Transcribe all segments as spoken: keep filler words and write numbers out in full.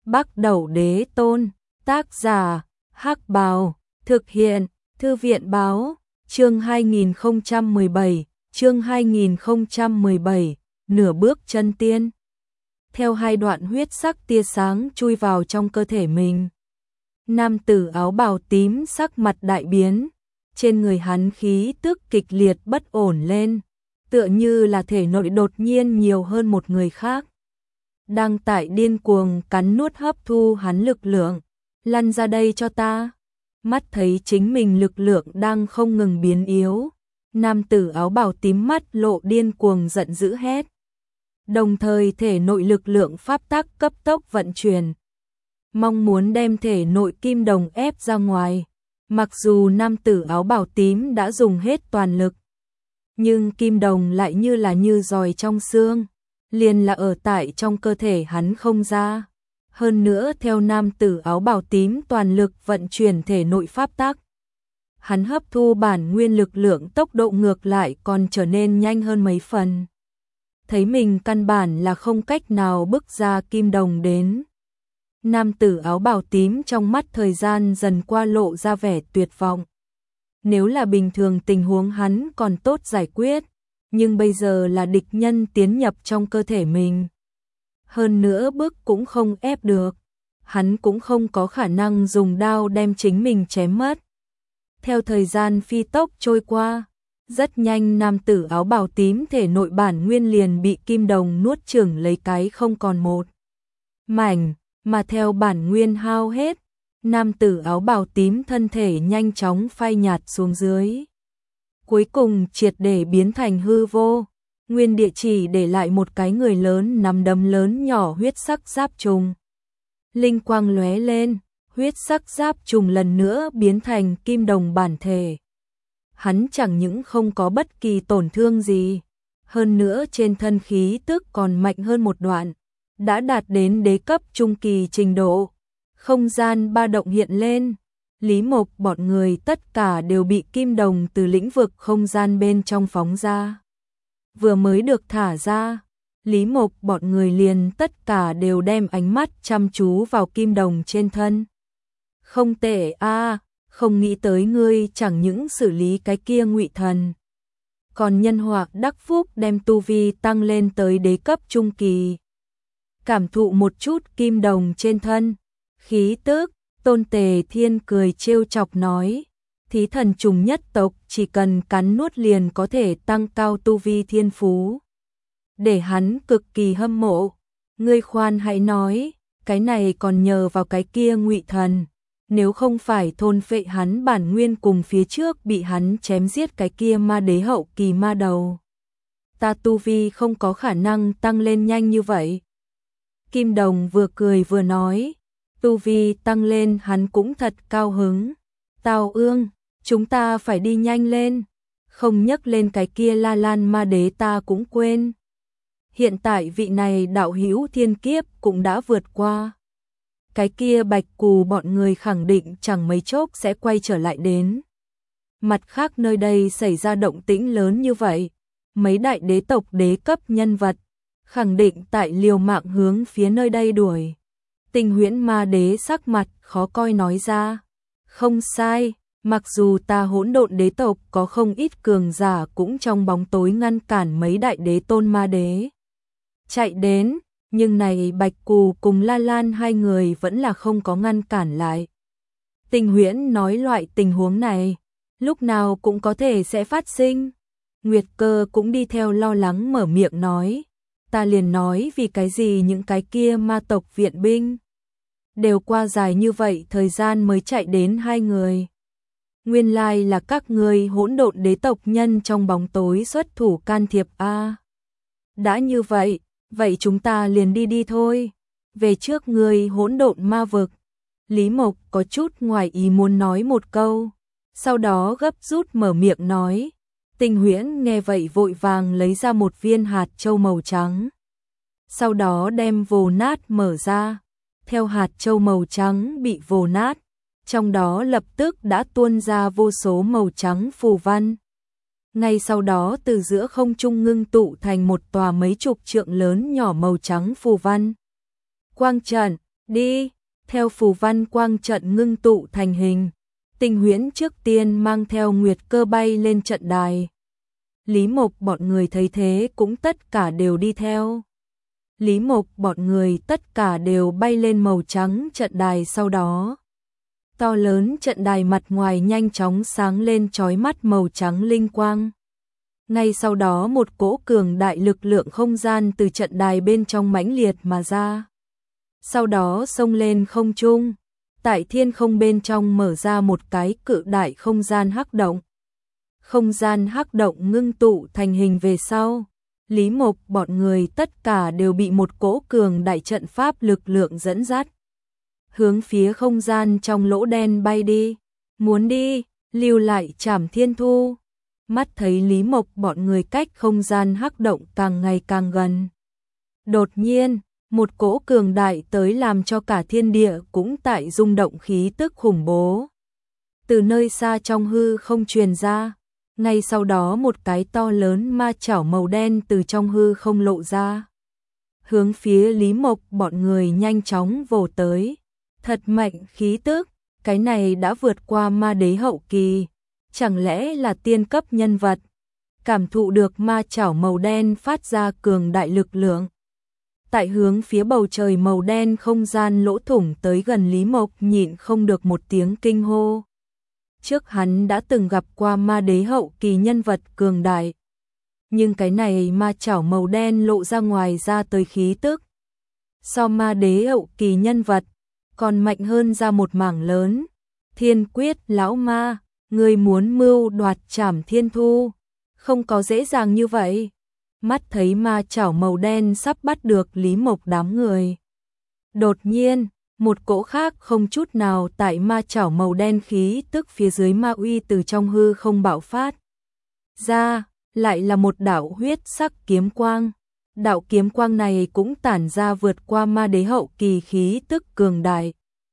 Bắc Đẩu Đế Tôn, tác giả, Hắc Bào, thực hiện, Thư viện báo, chương hai nghìn không trăm mười bảy, chương hai nghìn không trăm mười bảy, nửa bước chân tiên. Theo hai đoạn huyết sắc tia sáng chui vào trong cơ thể mình. Nam tử áo bào tím sắc mặt đại biến, trên người hắn khí tức kịch liệt bất ổn lên, tựa như là thể nội đột nhiên nhiều hơn một người khác. Đang tại điên cuồng cắn nuốt hấp thu hắn lực lượng, lăn ra đây cho ta. Mắt thấy chính mình lực lượng đang không ngừng biến yếu, nam tử áo bào tím mắt lộ điên cuồng giận dữ hét. Đồng thời thể nội lực lượng pháp tắc cấp tốc vận chuyển, mong muốn đem thể nội kim đồng ép ra ngoài. Mặc dù nam tử áo bào tím đã dùng hết toàn lực, nhưng kim đồng lại như là như giòi trong xương, liền là ở tại trong cơ thể hắn không ra. Hơn nữa theo nam tử áo bào tím toàn lực vận chuyển thể nội pháp tắc, hắn hấp thu bản nguyên lực lượng tốc độ ngược lại còn trở nên nhanh hơn mấy phần. Thấy mình căn bản là không cách nào bức ra kim đồng đến, nam tử áo bào tím trong mắt thời gian dần qua lộ ra vẻ tuyệt vọng. Nếu là bình thường tình huống hắn còn tốt giải quyết, nhưng bây giờ là địch nhân tiến nhập trong cơ thể mình. Hơn nữa bước cũng không ép được, hắn cũng không có khả năng dùng đao đem chính mình chém mất. Theo thời gian phi tốc trôi qua, rất nhanh nam tử áo bào tím thể nội bản nguyên liền bị kim đồng nuốt chửng lấy cái không còn một mảnh, mà theo bản nguyên hao hết, nam tử áo bào tím thân thể nhanh chóng phai nhạt xuống dưới. Cuối cùng triệt để biến thành hư vô, nguyên địa chỉ để lại một cái người lớn nắm đấm lớn nhỏ huyết sắc giáp trùng. Linh quang lóe lên, huyết sắc giáp trùng lần nữa biến thành kim đồng bản thể. Hắn chẳng những không có bất kỳ tổn thương gì, hơn nữa trên thân khí tức còn mạnh hơn một đoạn, đã đạt đến đế cấp trung kỳ trình độ. Không gian ba động hiện lên, Lý Mộc bọn người tất cả đều bị kim đồng từ lĩnh vực không gian bên trong phóng ra. Vừa mới được thả ra, Lý Mộc bọn người liền tất cả đều đem ánh mắt chăm chú vào kim đồng trên thân. Không tệ a, không nghĩ tới ngươi chẳng những xử lý cái kia ngụy thần, còn nhân họa đắc phúc đem tu vi tăng lên tới đế cấp trung kỳ. Cảm thụ một chút kim đồng trên thân, khí tức, Tôn Tề Thiên cười trêu chọc nói, thí thần trùng nhất tộc chỉ cần cắn nuốt liền có thể tăng cao tu vi thiên phú. Để hắn cực kỳ hâm mộ. Ngươi khoan hãy nói, cái này còn nhờ vào cái kia ngụy thần. Nếu không phải thôn phệ hắn bản nguyên cùng phía trước bị hắn chém giết cái kia ma đế hậu kỳ ma đầu, ta tu vi không có khả năng tăng lên nhanh như vậy. Kim đồng vừa cười vừa nói, tu vi tăng lên hắn cũng thật cao hứng. Tào Ương, chúng ta phải đi nhanh lên, không nhắc lên cái kia La Lan ma đế ta cũng quên. Hiện tại vị này đạo hữu thiên kiếp cũng đã vượt qua. Cái kia Bạch Cù bọn người khẳng định chẳng mấy chốc sẽ quay trở lại đến. Mặt khác nơi đây xảy ra động tĩnh lớn như vậy, mấy đại đế tộc đế cấp nhân vật khẳng định tại liều mạng hướng phía nơi đây đuổi. Tình Huyễn ma đế sắc mặt khó coi nói ra, không sai, mặc dù ta hỗn độn đế tộc có không ít cường giả cũng trong bóng tối ngăn cản mấy đại đế tôn ma đế chạy đến, nhưng này Bạch Cù cùng La Lan hai người vẫn là không có ngăn cản lại. Tình Huyễn nói loại tình huống này lúc nào cũng có thể sẽ phát sinh. Nguyệt Cơ cũng đi theo lo lắng mở miệng nói, ta liền nói vì cái gì những cái kia ma tộc viện binh đều qua dài như vậy thời gian mới chạy đến hai người. Nguyên lai là các ngươi hỗn độn đế tộc nhân trong bóng tối xuất thủ can thiệp a. Đã như vậy, vậy chúng ta liền đi đi thôi. Về trước ngươi hỗn độn ma vực. Lý Mộc có chút ngoài ý muốn nói một câu, sau đó gấp rút mở miệng nói. Tình Huyễn nghe vậy vội vàng lấy ra một viên hạt châu màu trắng, sau đó đem vồ nát mở ra. Theo hạt châu màu trắng bị vồ nát, trong đó lập tức đã tuôn ra vô số màu trắng phù văn. Ngay sau đó từ giữa không trung ngưng tụ thành một tòa mấy chục trượng lớn nhỏ màu trắng phù văn. Quang trận, Đi, theo phù văn quang trận ngưng tụ thành hình, Tinh Huyễn trước tiên mang theo Nguyệt Cơ bay lên trận đài. Lý Mộc bọn người thấy thế cũng tất cả đều đi theo. Lý Mộc bọn người tất cả đều bay lên màu trắng trận đài, sau đó to lớn trận đài mặt ngoài nhanh chóng sáng lên chói mắt màu trắng linh quang. Ngay sau đó một cỗ cường đại lực lượng không gian từ trận đài bên trong mãnh liệt mà ra. Sau đó xông lên không trung, tại thiên không bên trong mở ra một cái cự đại không gian hắc động. Không gian hắc động ngưng tụ thành hình về sau, Lý Mộc bọn người tất cả đều bị một cỗ cường đại trận pháp lực lượng dẫn dắt, hướng phía không gian trong lỗ đen bay đi. Muốn đi, lưu lại Trảm Thiên Thu. Mắt thấy Lý Mộc bọn người cách không gian hắc động càng ngày càng gần. Đột nhiên, một cỗ cường đại tới làm cho cả thiên địa cũng tại rung động, khí tức khủng bố từ nơi xa trong hư không truyền ra. Ngay sau đó một cái to lớn ma chảo màu đen từ trong hư không lộ ra, hướng phía Lý Mộc bọn người nhanh chóng vồ tới. Thật mạnh khí tức, cái này đã vượt qua ma đế hậu kỳ, chẳng lẽ là tiên cấp nhân vật. Cảm thụ được ma chảo màu đen phát ra cường đại lực lượng, tại hướng phía bầu trời màu đen không gian lỗ thủng tới gần, Lý Mộc nhịn không được một tiếng kinh hô. Trước hắn đã từng gặp qua ma đế hậu kỳ nhân vật cường đại, nhưng cái này ma chảo màu đen lộ ra ngoài ra tới khí tức, so ma đế hậu kỳ nhân vật còn mạnh hơn ra một mảng lớn. Thiên quyết lão ma, ngươi muốn mưu đoạt Trảm Thiên Thu, không có dễ dàng như vậy. Mắt thấy ma chảo màu đen sắp bắt được Lý Mộc đám người, đột nhiên một cỗ khác không chút nào tại ma chảo màu đen khí tức phía dưới ma uy từ trong hư không bạo phát ra, lại là một đạo huyết sắc kiếm quang. Đạo kiếm quang này cũng tản ra vượt qua ma đế hậu kỳ khí tức cường đại.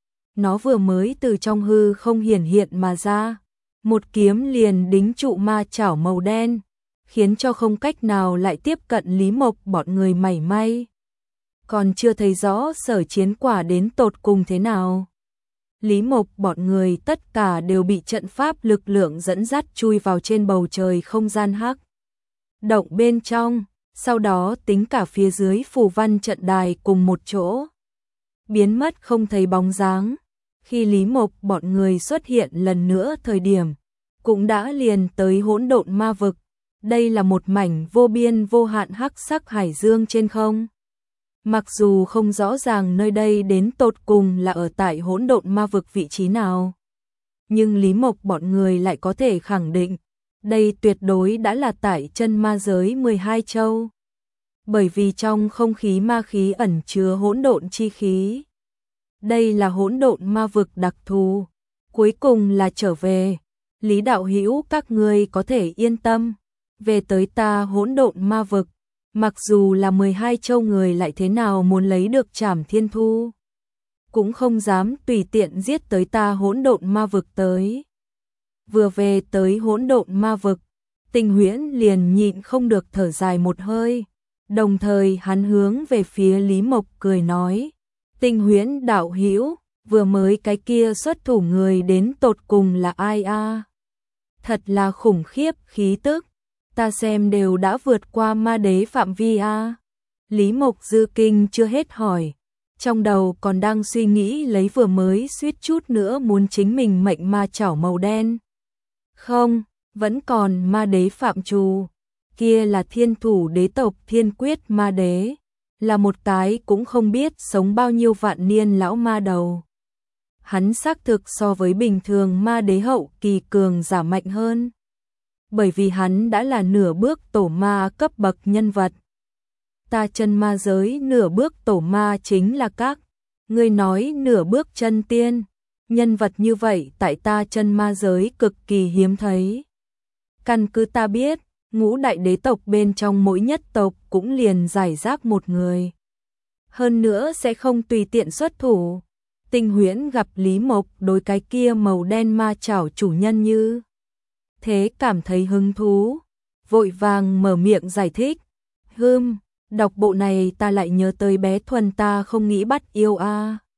Nó vừa mới từ trong hư không hiển hiện mà ra, một kiếm liền đính trụ ma chảo màu đen, khiến cho không cách nào lại tiếp cận Lý Mộc bọn người mảy may. Còn chưa thấy rõ sở chiến quả đến tột cùng thế nào, Lý Mộc bọn người tất cả đều bị trận pháp lực lượng dẫn dắt chui vào trên bầu trời không gian hắc động bên trong, sau đó tính cả phía dưới phù văn trận đài cùng một chỗ biến mất không thấy bóng dáng. Khi Lý Mộc bọn người xuất hiện lần nữa thời điểm, cũng đã liền tới hỗn độn ma vực. Đây là một mảnh vô biên vô hạn hắc sắc hải dương trên không. Mặc dù không rõ ràng nơi đây đến tột cùng là ở tại hỗn độn ma vực vị trí nào, nhưng Lý Mộc bọn người lại có thể khẳng định, đây tuyệt đối đã là tại chân ma giới mười hai châu. Bởi vì trong không khí ma khí ẩn chứa hỗn độn chi khí. Đây là hỗn độn ma vực đặc thù. Cuối cùng là trở về. Lý đạo hữu các ngươi có thể yên tâm. Về tới ta hỗn độn ma vực, mặc dù là mười hai châu người lại thế nào muốn lấy được Trảm Thiên Thu, cũng không dám tùy tiện giết tới ta hỗn độn ma vực tới. Vừa về tới hỗn độn ma vực, Tinh Huyễn liền nhịn không được thở dài một hơi, đồng thời hắn hướng về phía Lý Mộc cười nói: Tinh Huyễn đạo hữu, vừa mới cái kia xuất thủ người đến tột cùng là ai a? À? Thật là khủng khiếp khí tức, ta xem đều đã vượt qua ma đế phạm vi a. À? Lý Mộc dư kinh chưa hết hỏi, trong đầu còn đang suy nghĩ lấy vừa mới suýt chút nữa muốn chính mình mệnh ma chảo màu đen. Không, vẫn còn ma đế phạm trù, kia là thiên thủ đế tộc Thiên Quyết ma đế, là một cái cũng không biết sống bao nhiêu vạn niên lão ma đầu. Hắn xác thực so với bình thường ma đế hậu kỳ cường giả mạnh hơn, bởi vì hắn đã là nửa bước tổ ma cấp bậc nhân vật. Ta chân ma giới nửa bước tổ ma chính là các ngươi nói nửa bước chân tiên, nhân vật như vậy tại ta chân ma giới cực kỳ hiếm thấy. Căn cứ ta biết, ngũ đại đế tộc bên trong mỗi nhất tộc cũng liền giải rác một người. Hơn nữa sẽ không tùy tiện xuất thủ. Tinh Huyễn gặp Lý Mộc đối cái kia màu đen ma chảo chủ nhân như thế cảm thấy hứng thú, vội vàng mở miệng giải thích. Hừm, đọc bộ này ta lại nhớ tới bé Thuần ta không nghĩ bắt yêu a. À.